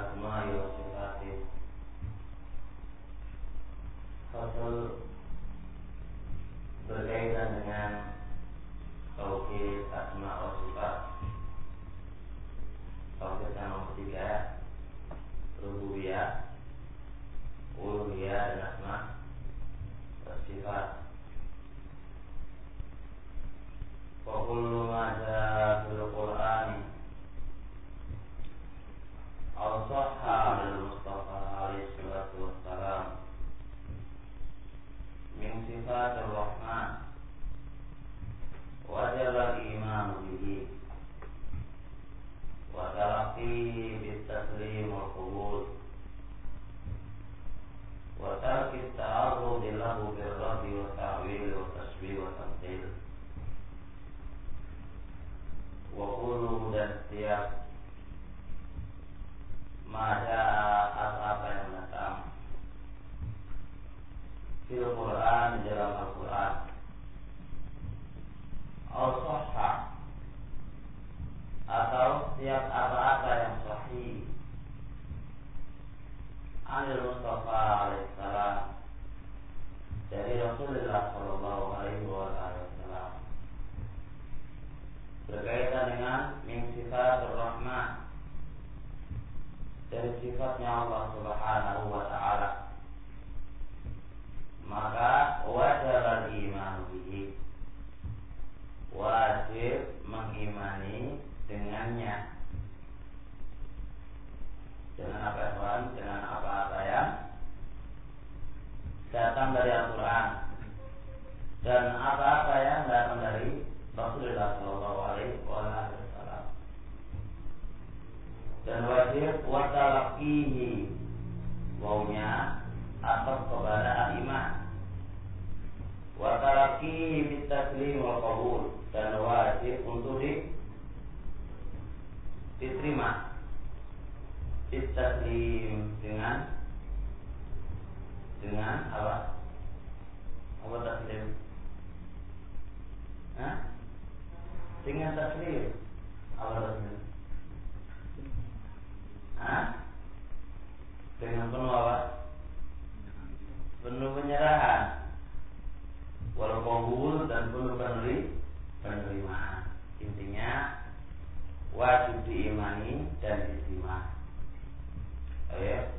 asma'i wa sifatih. Fasal berkaitan dengan tauhid asma wa sifat. Tauhid yang nomor 3, rububiyah, uluhiyah dan asma wa sifat. Wa kullu ma jaa fil Qur'ani aw sahha al Mustafa alaihi salatu wassalam min sifatir rahman wajib iman bihi wa talaqihi bit taslim wal qabul wa tarki ta'arrud lahu bir raddi wa ta'wil wa tashbih wa tamthil. Wa qulu dan setiap mada apa yang datang fil Quran, di dalam Al-Quran, al-sahha, atau setiap apa-apa yang sahih anil Mustafa alaihissalam, dari Rasulullah sallallahu alaihi wasallam, berkaitan dengan min sifatur rahman, dari sifatnya Allah subhanahu wa ta'ala, maka wajib iman bihi, wajib mengimani dengannya. Dengan apa yang dengan apa-apa yang datang dari Al-Quran dan apa-apa yang datang dari Rasulullah sallallahu alaihi wasallam. Dan wajib watalaqihi, wawnya atau kepada iman, watalaqihi bitaslim wal qabul, dan wajib untuk diterima, bitaslim dengan apa? Apa taslim? Dengan taslim. Apa taslim? Dengan penuh apa? Penuh penyerahan, wal qabul, dan penuh penerimaan. Intinya wajib diimani dan diterima. Ya.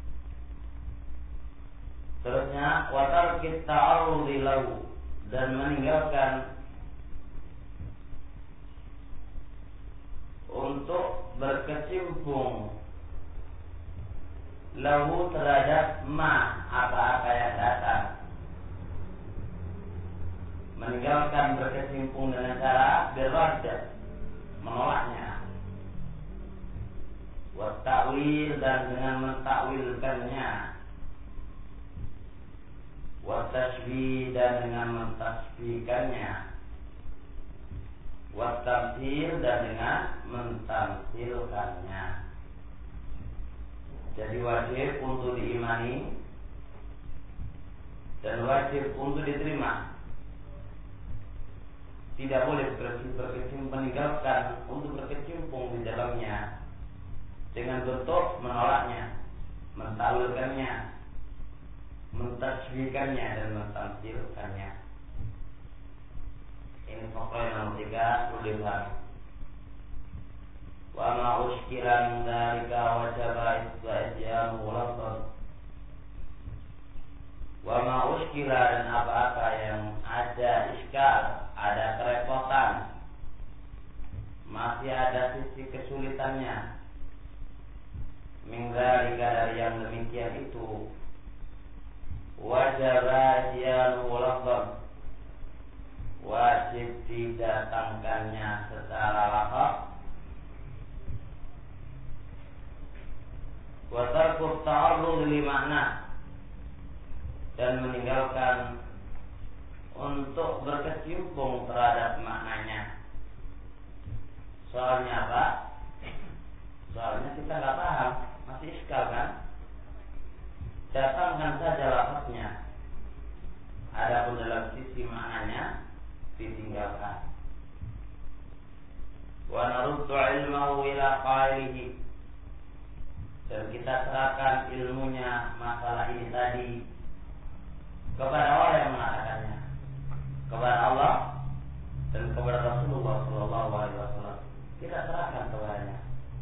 Terusnya watar kita ta'arrudi lahu, dan meninggalkan untuk berkecimpung lahu terhadap ma, apa-apa yang datang. Meninggalkan berkecimpung dengan cara berrad, menolaknya, wa ta'wil, dan dengan mentakwilkannya, wa tashbih, dan dengan mentasbihkannya, wa tamthil, dan dengan mentamthilkannya. Jadi wajib untuk diimani dan wajib untuk diterima. Tidak boleh meninggalkan untuk berkecimpung di dalamnya dengan bentuk menolaknya, mentawilkannya, mentasbihkannya, dan mentamthilkannya. Ini pokoknya nomor 3 tulisan. Wa ma ushkila min dzalika wajaba isti'jamu lafaz. Wa ma ushkila, dan apa-apa yang ada iskal, ada kerepotan, masih ada sisi kesulitannya, min dzalika, dari yang demikian itu, wajaba isti'jamu lafaz, wajib didatangkannya secara lafaz. Wa tarku ta'arrud li makna, dan meninggalkan untuk berkecimpung terhadap maknanya. Soalnya apa? Soalnya kita nggak paham, masih iskal kan? Datangkan saja lafaznya. Adapun dalam sisi maknanya ditinggalkan. Wa naruddu ilmahu ila qailihi, dan kami kembalikan ilmunya kepada yang mengucapkannya. Wa naqulu, dan kami katakan, innahu ta'ala, sesungguhnya Allah subhanahu wa ta'ala, lam yaqul, tidaklah berkata, bil lafzi, dengan lafaz, dan kita serahkan ilmunya masalah ini tadi kepada orang yang mengatakannya, kepada Allah dan kepada Rasulullah SAW. Kita serahkan kepadanya.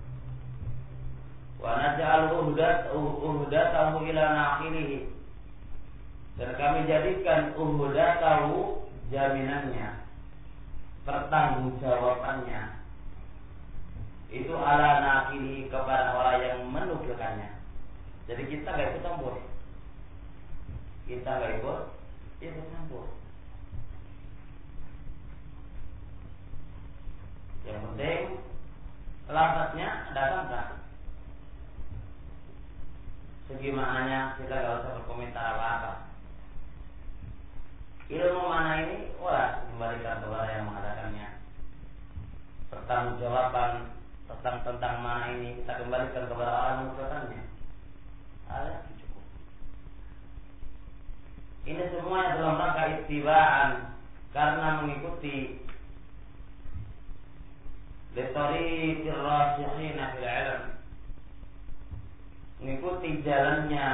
Wa naj'aluhu uhdatahu ila naqilihi, dan kami jadikan uhdatahu jaminannya, pertanggungjawabannya itu ala naqilihi kepada orang yang menukilkannya. Jadi kita nggak ikut campur. Kita nggak ikut campur. Yang penting lafaznya datangkan. Segi maknanya kita nggak usah berkomentar apa-apa. Ilmu mana ini kembalikan kepada yang mengadakannya. Pertanggungjawaban tentang mana ini kita kembalikan kepada orang yang mengadakannya. Ada cukup. Ini semuanya dalam rangka ittiba'an, karena mengikuti litariqir rasikhina fil ilm, mengikuti jalannya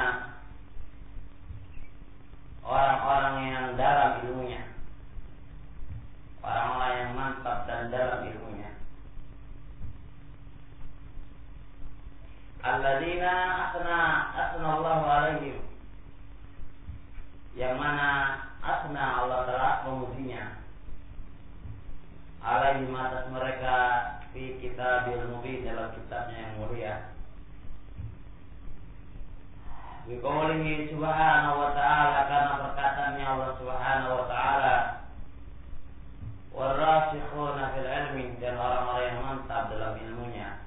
orang-orang yang dalam ilmunya, orang-orang yang mantap dan dalam ilmunya. Alladzina asna Allahu alaihim, yang mana asna Allah telah memujinya, alaihim atas mereka, fi kitabil mubin, dalam kitabnya yang mulia. Biqaulihi subhanahu wa ta'ala, karena perkataannya Allah subhanahu wa ta'ala, warasikhuna fil ilmi, dan orang-orang yang mantap dalam ilmunya.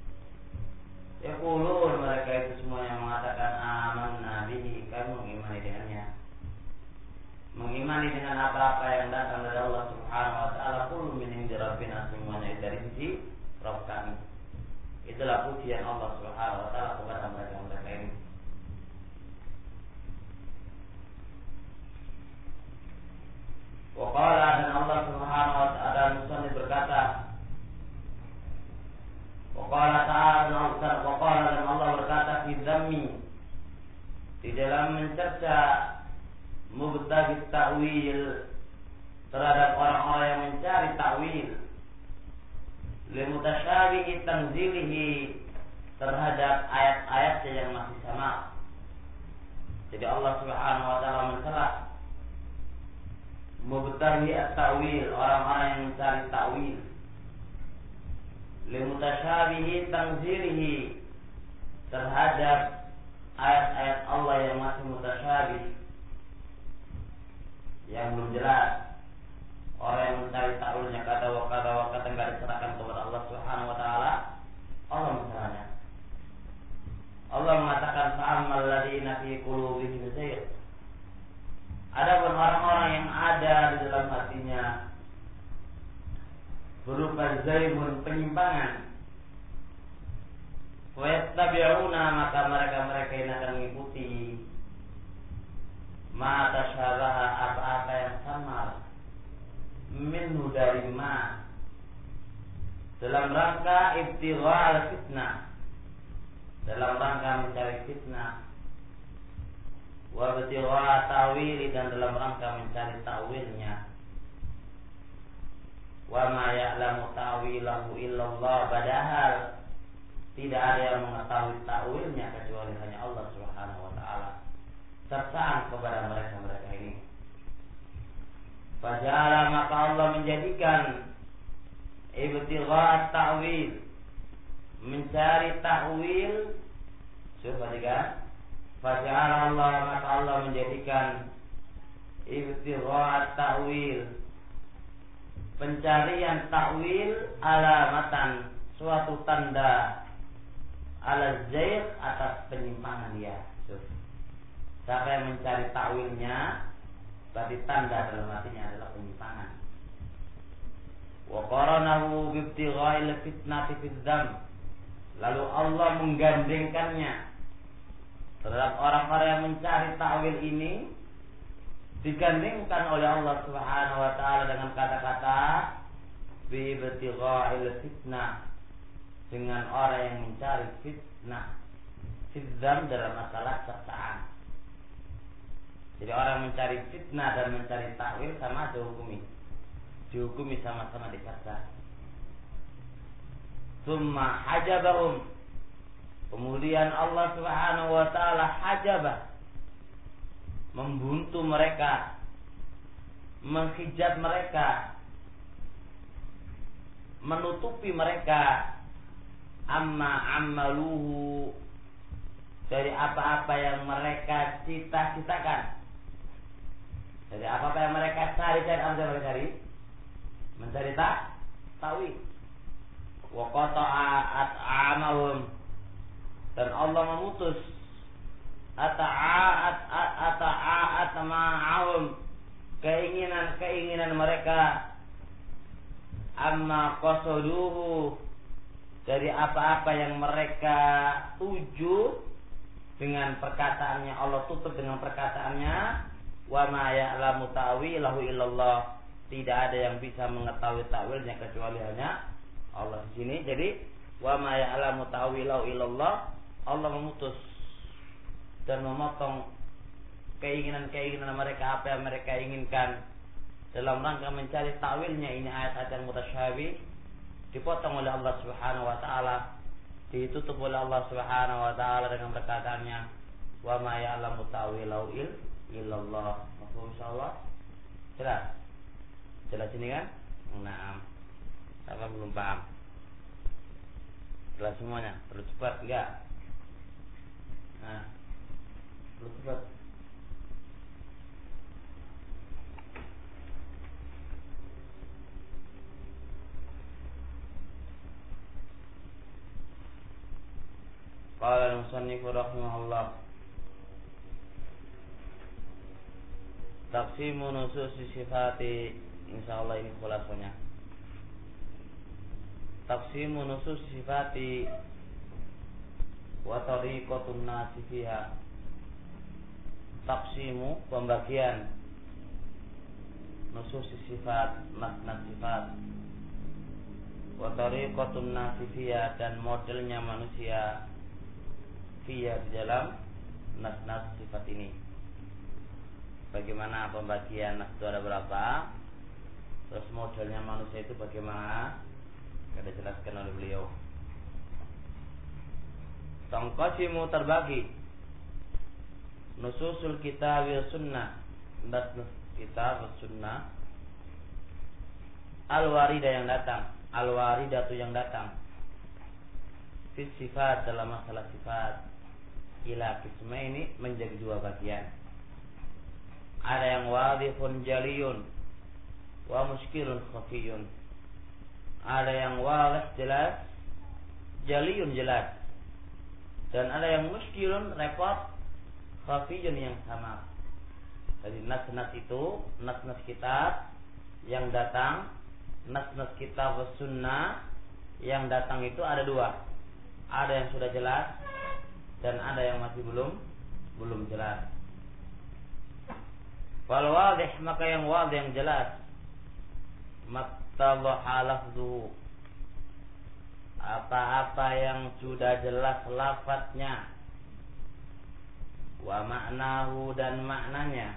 Yaqulun, mereka itu semua yang mengatakan amanna bihi, kami mengimani dengannya, mengimani dengan apa-apa yang datang dari Allah subhanahu wa ta'ala. Kullu min indi rabbina, semuanya dari sisi Rabb kami. Itulah pujian Allah subhanahu wa ta'ala kepada mereka ini. Waqala, dan Allah subhanahu wa ta'ala musannif berkata, Waqala ta'ala, dan Allah berkata fi dzammi, di dalam mencerca mubtaghi ta'wil, terhadap orang-orang yang mencari ta'wil, limutasyabihi tanzilihi, terhadap ayat-ayat yang masih sama. Jadi Allah subhanahu wa ta'ala mencela mubtaghi at-ta'wil, orang-orang yang mencari ta'wil, limutasyabihi tanzilihi, terhadap ayat-ayat Allah yang masih mutasyabih, yang belum jelas. Orang yang mencari ta'wilnya kata wa kata enggak diserahkan kepada Allah subhanahu wa ta'ala, Allah mencerahnya. Allah mengatakan fa'ammal ladzina fi qulubihim zayg, adapun orang-orang yang ada di dalam hatinya berupa zaygun, penyimpangan, wa yattabi'una, maka mereka ini akan mengikuti ma tasyabaha, apa-apa yang samar, minhu, dari ma, dalam rangka ibtigha fitnah, dalam rangka mencari fitnah, wa ibtigha ta'wili, dan dalam rangka mencari ta'wilnya. Wa ma ya'lamu ta'wilahu illallah, padahal tidak ada yang mengetahui ta'wilnya kecuali hanya Allah subhanahu wa ta'ala. Tercaan kepada mereka ini. Faja'ala, maka Allah menjadikan ibtigha ta'wil, mencari ta'wil. Perhatikan, faja'ala Allah, maka Allah menjadikan ibtigha ta'wil, pencarian ta'wil, alamatan, suatu tanda, ala zayg, atas penyimpangan dia. Siapa yang mencari ta'wilnya, berarti tanda dalam hatinya adalah penyimpangan. Wa qaranahu bi ibtigha'il fitnati fid dzam, lalu Allah menggandengkannya terhadap orang-orang yang mencari ta'wil ini, digandengkan oleh Allah subhanahu wa ta'ala dengan kata-kata bi ibtigha'il fitnah, dengan orang yang mencari fitnah. fidzam dalam masalah cercaan. Jadi orang mencari fitnah dan mencari takwil sama dihukumi sama-sama dicerca. Tsumma hajabahum, kemudian Allah Subhanahu wa taala hajabah, membuntu mereka, menghijab mereka, menutupi mereka amma ammaluhu, dari apa-apa yang mereka cita-citakan, dari apa-apa yang mereka cari, mencari takwil. Wa qata'a at'amahum, dan Allah memutus ata'at ma'ahum, keinginan mereka, amma qasaduhu, dari apa-apa yang mereka tuju dengan perkataannya. Allah tutup dengan perkataannya, wa ma ya'lamu ta'wilahu illallah, tidak ada yang bisa mengetahui takwilnya kecuali hanya Allah. Di sini jadi wa ma ya'lamu ta'wilahu illallah, Allah memutus dan memotong keinginan mereka, apa yang mereka inginkan dalam rangka mencari takwilnya. Ini ayat-ayat yang mutasyabih dipotong oleh Allah Subhanahu wa taala, ditutup oleh Allah Subhanahu wa taala dengan perkataannya wa ma ya'lamu ta'wilahu illallah. Mafhum insyaallah? Jelas ini kan? Naam. Siapa belum paham? Jelas semuanya? Perlu cepat enggak? Nah, perlu cepat. Qala al-musannif rahimahullah, taqsimu nusus sifati, insyaallah ini khulasanya. Taqsimu nusus sifati wa tariqatun nasi fiha. Taqsimu, pembagian nusus sifat, nas sifat, wa tariqatun nasi fiha, dan modelnya manusia fiha, di dalam nas sifat ini. Bagaimana pembagian nas itu ada berapa, terus modelnya manusia itu bagaimana, ada jelaskan oleh beliau. Tangqasimu, terbagi, nususul kitab wa sunnah, nas kitab wa sunnah, al-waridah yang datang, al-waridatu yang datang, fi sifat, dalam masalah sifat, ila kisma, ini menjadi dua bagian. Ada yang wadihun jaliyun wa muskilun khafiyun. Ada yang wadih, jelas, jaliyun, jelas, dan ada yang muskilun, repot, khafiyun, yang sama. Jadi nas-nas itu, nas-nas kitab yang datang, nas-nas kitab wa sunnah yang datang itu ada dua. Ada yang sudah jelas dan ada yang masih belum jelas. Wal wadih, maka yang wadih, yang jelas, mattadhaha lafzuhu, apa-apa yang sudah jelas lafadznya, wa ma'nahu, dan maknanya,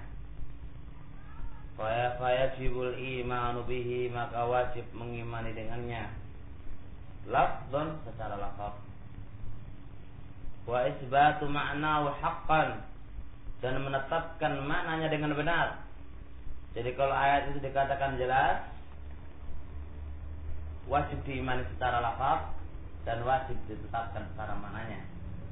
fa yajibul imanu bihi, maka wajib mengimani dengannya, lafzun, secara lafaz, wa isbatu ma'nahu haqqan, dan menetapkan maknanya dengan benar. Jadi kalau ayat itu dikatakan jelas, wajib diimani secara lafaz dan wajib ditetapkan secara maknanya.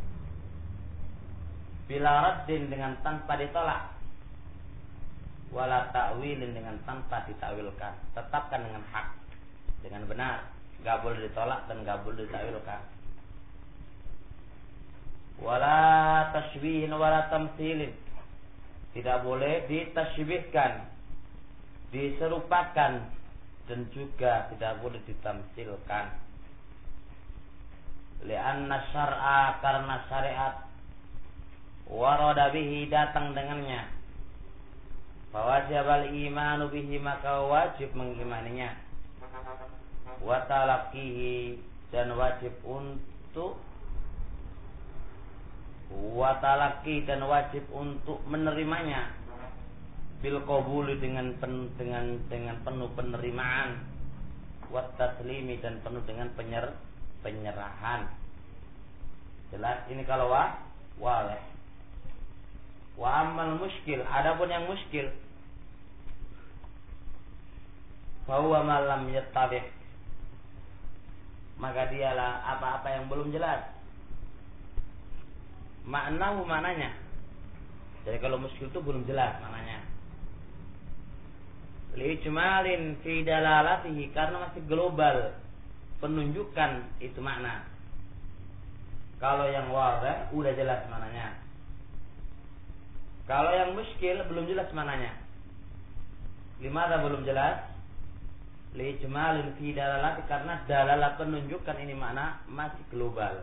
Bila raddin, dengan tanpa ditolak, wala ta'wilin, dengan tanpa ditakwilkan. Tetapkan dengan hak, dengan benar, enggak boleh ditolak dan enggak boleh ditakwilkan. Wala tashbihin wala tamtsilin, tidak boleh ditasybihkan, diserupakan, dan juga tidak boleh ditamtsilkan. Li'anna syar'a, karena syariat, warada bihi, datang dengannya, fawajibal imanu bihi, maka wajib mengimaninya, wa talaqihi, dan wajib untuk wa talaqi dan wajib untuk menerimanya, bil qabuli dengan penuh penerimaan, wa taslimi dan penuh dengan penyerahan. Jelas ini kalau waleh. Wa amal muskil, adapun yang muskil, bahwa malam yattabi', maka dialah apa-apa yang belum jelas maknanya. Jadi kalau muskil itu belum jelas maknanya. Li ijmalin fi dalalatihi, karena masih global penunjukan itu makna. Kalau yang wadih udah jelas maknanya. Kalau yang muskil belum jelas maknanya. Limana belum jelas? Li ijmalin fi dalalatihi, karena dalalah penunjukan ini makna masih global.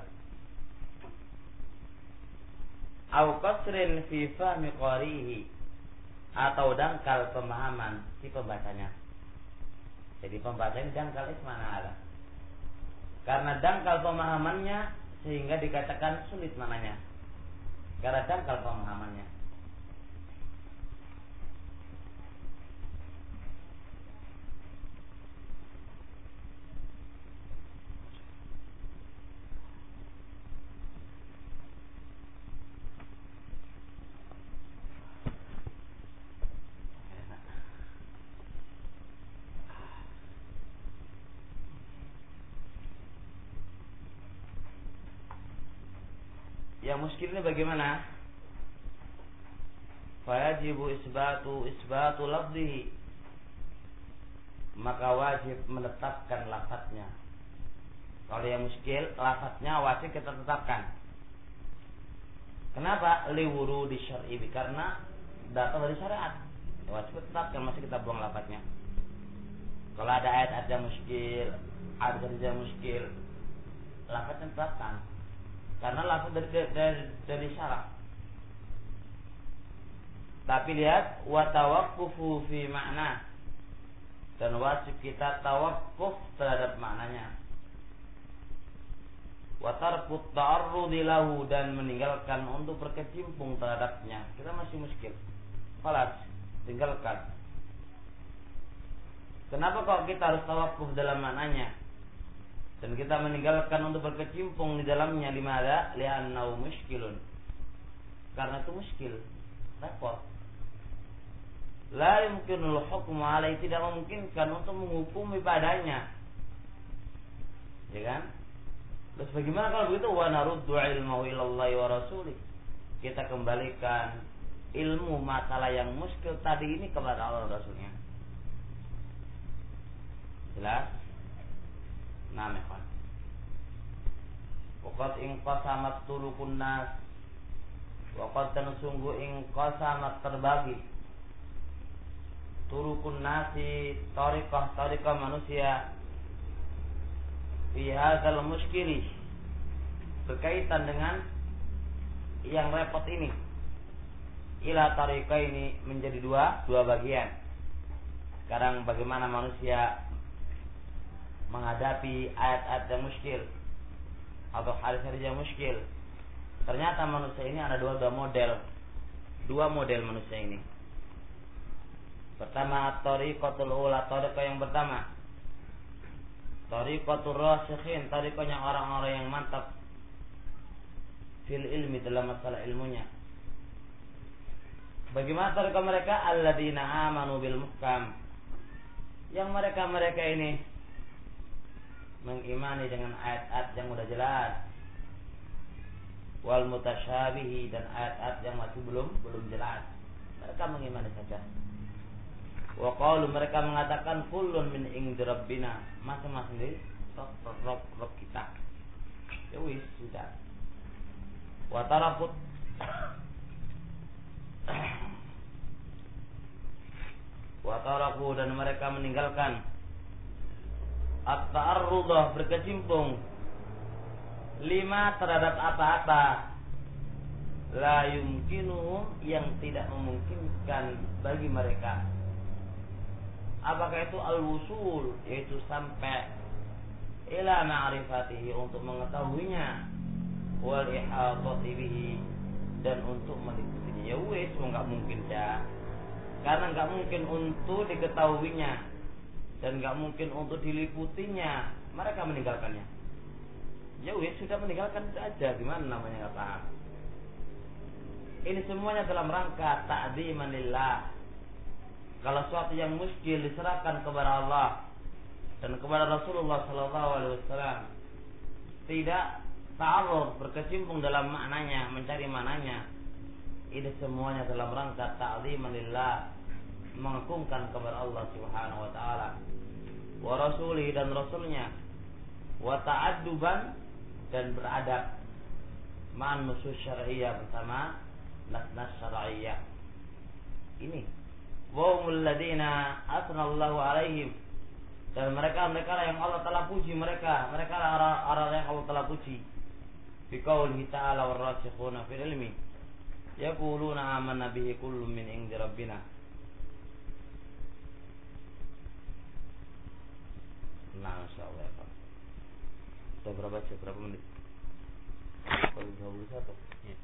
Au qasrin fi fahmi qarihi, atau dangkal pemahaman si pembacanya. Jadi pembacanya dangkal mana ada? Karena dangkal pemahamannya sehingga dikatakan sulit mananya. Karena dangkal pemahamannya. Yang muskil ini bagaimana? Fayajibu isbatu lafzihi, maka wajib menetapkan lafadznya. Kalau yang muskil, lafadznya wajib kita tetapkan. Kenapa? Liwurudi syar'i, karena datang dari syariat. Wajib tetapkan, masih kita buang lafadznya. Kalau ada ayat yang muskil, ada yang muskil, lafadznya tetapkan. Karena lafaz dari syarak. Tapi lihat, wa tawaqqufu fi makna, dan wajib kita tawakkuf terhadap maknanya. Wa tarkut ta'arrudi lahu, dan meninggalkan untuk berkecimpung terhadapnya. Kita masih muskil. Khalas, tinggalkan. Kenapa kok kita harus tawakkuf dalam maknanya? Dan kita meninggalkan untuk berkecimpung di dalamnya, limada? Li'annahu muskilun. Karena itu muskil, repot. La yumkinul hukmu alaihi, tidak memungkinkan untuk menghukumi padanya. Ya kan? Terus bagaimana kalau begitu? Wa naruddu ilmahu ilallahi wa rasulih. Kita kembalikan ilmu masalah yang muskil tadi ini kepada Allah dan Rasulnya. Jelas? Nah, mekon. Waqad inqasamat turukun nas, waqad dan sungguh inqasamat terbagi turukun nasi, tariqah manusia, fi hadzal muskili, berkaitan dengan yang repot ini. Ila tariqah ini menjadi dua bagian. Sekarang bagaimana manusia menghadapi ayat-ayat yang muskil atau hadis-hadis yang muskil. Ternyata manusia ini ada dua model manusia ini. Pertama, tariqatul ula, tariqah yang pertama, tariqatul rasikhin, tariqahnya orang-orang yang mantap fil ilmi, dalam masalah ilmunya. Bagaimana tariqah mereka? Alladzina amanu bil muhkam, yang mereka ini mengimani dengan ayat-ayat yang sudah jelas, wal mutasyabihi, dan ayat-ayat yang masih belum jelas. Mereka mengimani saja. Wa qalu, mereka mengatakan kullun min indi rabbina, masing-masing dari Rabb kita. Ya wis, sudah. Wa tarakut wa taraku, dan mereka meninggalkan at-ta'arrudah, berkecimpung, lima, terhadap apa-apa, la yumkinuhum, yang tidak memungkinkan bagi mereka. Apakah itu al-wusul, yaitu sampai ila ma'rifatihi, untuk mengetahuinya, wal ihatati bihi, dan untuk mengikutinya. Ya wes, nggak mungkin ya, karena nggak mungkin untuk diketahuinya dan nggak mungkin untuk diliputinya, mereka meninggalkannya. Ya wes, sudah meninggalkan saja, gimana namanya nggak paham. Ini semuanya dalam rangka ta'dziman lillah. Kalau suatu yang muskil diserahkan kepada Allah dan kepada Rasulullah sallallahu alaihi wasallam, tidak ta'arruf, berkecimpung dalam maknanya, mencari maknanya, ini semuanya dalam rangka ta'dziman lillah, mengagungkan kepada Allah Subhanahu wa taala wa rasulih dan rasulnya, wa ta'adduban dan beradab ma'an nusus syar'iyyah, bersama nas syar'iyyah. Ini wa humul ladzina asnallahu alaihim, dan mereka yang Allah telah puji, mereka orang yang Allah telah puji. Bi qaulihi ta'ala war-rasikhuna fil ilmi yaquluna amanna bihi kullun min indi rabbina. Nah, insyaallah. Sudah berapa menit? 21. Ya.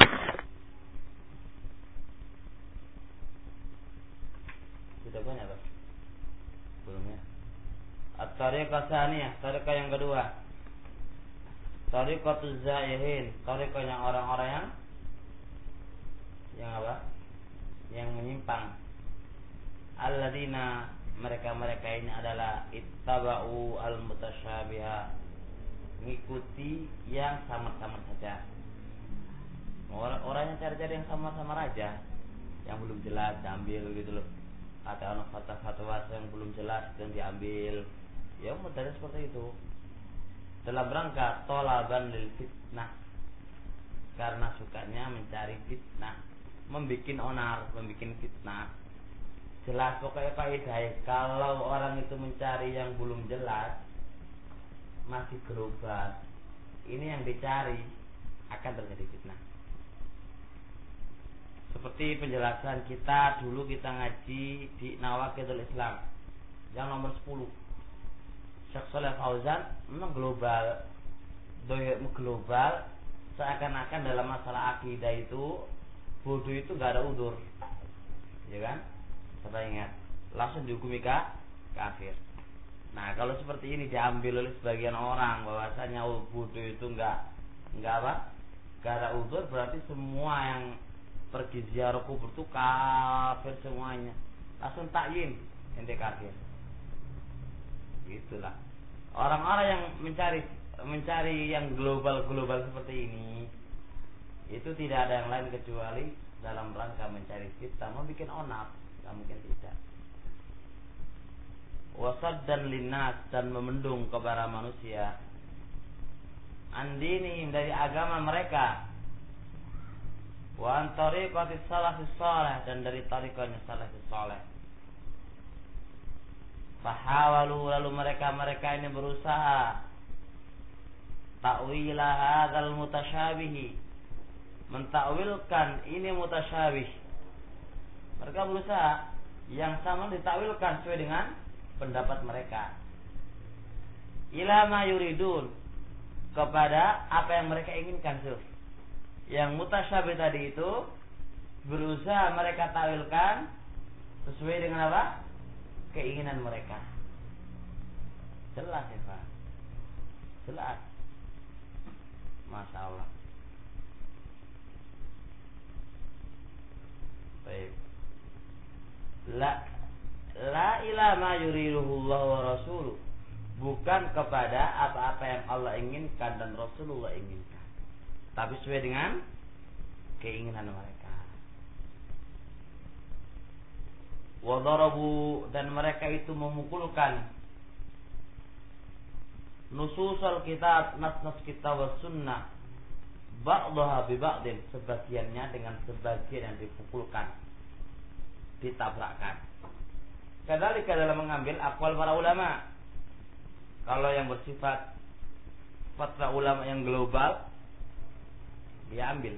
Sudah banyak tak? Belum ya. At-tariqah tsaniyah, tariqah yang kedua. Tariqatuz zaihin, tariqahnya orang-orang yang apa? Yang menyimpang. Alladzina, mereka ini adalah ittaba'u al-mutasyabiha, mengikuti yang sama-sama saja. Orang yang cari-cari yang sama-sama aja, yang belum jelas diambil gitu loh. Ada anak fatwa yang belum jelas dan diambil. Ya modalnya seperti itu. Dalam rangka tolaban lil fitnah, karena sukanya mencari fitnah, membikin onar, membikin fitnah. Jelas pokoknya kaidah, kalau orang itu mencari yang belum jelas, masih global, ini yang dicari, akan terjadi fitnah. Seperti penjelasan kita dulu, kita ngaji di Nawaqidul Islam yang nomor 10. Syekh Shalih Fauzan memang global, seakan-akan dalam masalah akidah itu bodoh itu gak ada udzur, ya kan? Coba ingat, langsung dihukumi kafir. Nah, kalau seperti ini diambil oleh sebagian orang bahwasanya bodoh itu enggak ada udzur, berarti semua yang pergi ziarah kubur itu kafir semuanya. Langsung takyin ente kafir. Itulah orang-orang yang mencari yang global seperti ini, itu tidak ada yang lain kecuali dalam rangka mencari fitnah, membuat onar, tidak mungkin tidak. Wasaddan linnas, dan memendung kepada manusia, andini, dari agama mereka, wa an tariqatis salafis salih, dan dari tariqahnya salafis salih. Fahawalu, lalu mereka ini berusaha ta'wila hadzal mutasyabihi, mentakwilkan ini mutasyabih. Mereka berusaha yang sama ditakwilkan sesuai dengan pendapat mereka. Ila ma yuridun, kepada apa yang mereka inginkan. Yang mutasyabih tadi itu berusaha mereka takwilkan sesuai dengan apa? Keinginan mereka. Jelas ya Pak, jelas. Masya Allah. Baik. La ila ma yuriduhu Allah wa rasuluh, bukan kepada apa-apa yang Allah inginkan dan Rasulullah inginkan, tapi sesuai dengan keinginan mereka. Wa darabu, dan mereka itu memukulkan nususul kitab, nas-nas kitab wa sunnah, ba'daha bi ba'din, sebagiannya dengan sebagian yang dipukulkan, ditabrakkan. Kadzalika dalam mengambil aqwal para ulama. Kalau yang bersifat fatwa ulama yang global, dia ambil.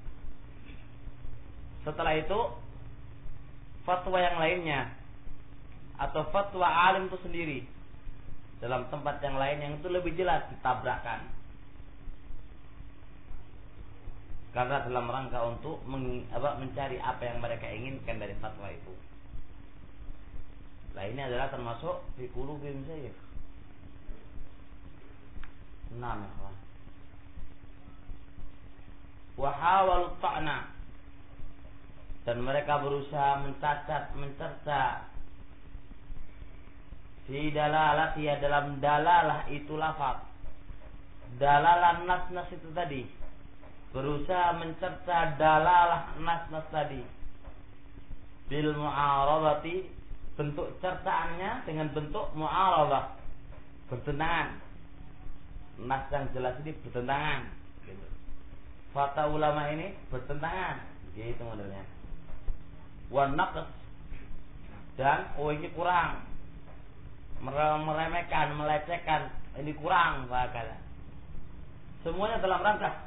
Setelah itu fatwa yang lainnya atau fatwa alim itu sendiri dalam tempat yang lain yang itu lebih jelas, ditabrakkan. karena dalam rangka untuk mencari apa yang mereka inginkan dari fatwa itu. Nah, ini adalah termasuk fi qulubihim zayg. Nah, wa hawal ta'na, dan mereka berusaha mencacat, mencerca fi dalalah, ya dalam dalalah itu lafaz. Dalalah nas itu tadi. Berusaha mencerca dalalah nas tadi. Bil mu'aradati, bentuk cercaannya dengan bentuk mu'aradah, bertentangan. Nas yang jelas ini bertentangan. Gitu. Fatwa ulama ini bertentangan. Gitu modelnya. Wan naqs, dan ini kurang, meremehkan, melecehkan, ini kurang bahkan. Semuanya dalam rangka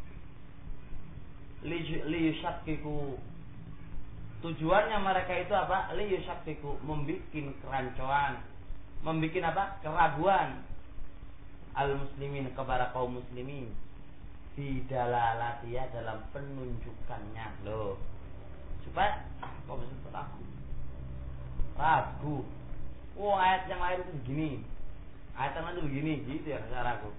liyusyakkiku. Tujuannya mereka itu apa? Liyusyakkiku, membikin kerancuan, membikin apa? Keraguan al-muslimin, kepada kaum muslimin, di dalalatiya, dalam penunjukannya. Loh, supaya kok bisa ragu. Oh, ayat yang lain itu begini, ayat yang lain itu begini, gitu ya cara aku.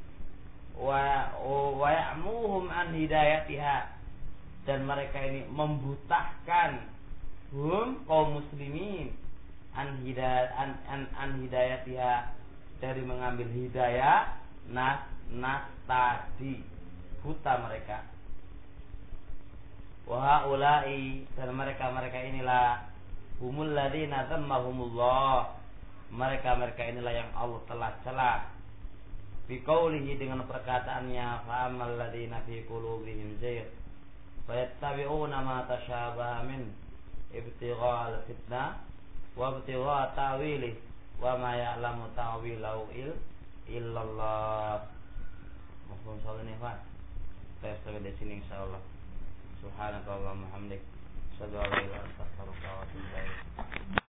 Wa ya'muhum an hidayatiha, dan mereka ini membutahkan kaum muslimin an hidayatiha, dari mengambil hidayah nas tadi, buta mereka. Wa haula'i, dan mereka inilah humul ladzina dhammahumullah, mereka inilah yang Allah telah cela biqaulihi, dengan perkataannya, fa ammal ladzina fi qulubihim zayg fayattabi'una ma tashabaha min ibtighal fitnah wa ibtigha ta'wilih wa ma ya'lamu ta'wilahu illallah. Mafhum soal ini, Pak? Saya sampai di sini insyaallah. Subhanakallahumma hamdik, asyhadu an la ilaha illa anta, astaghfiruka wa atubu ilaik.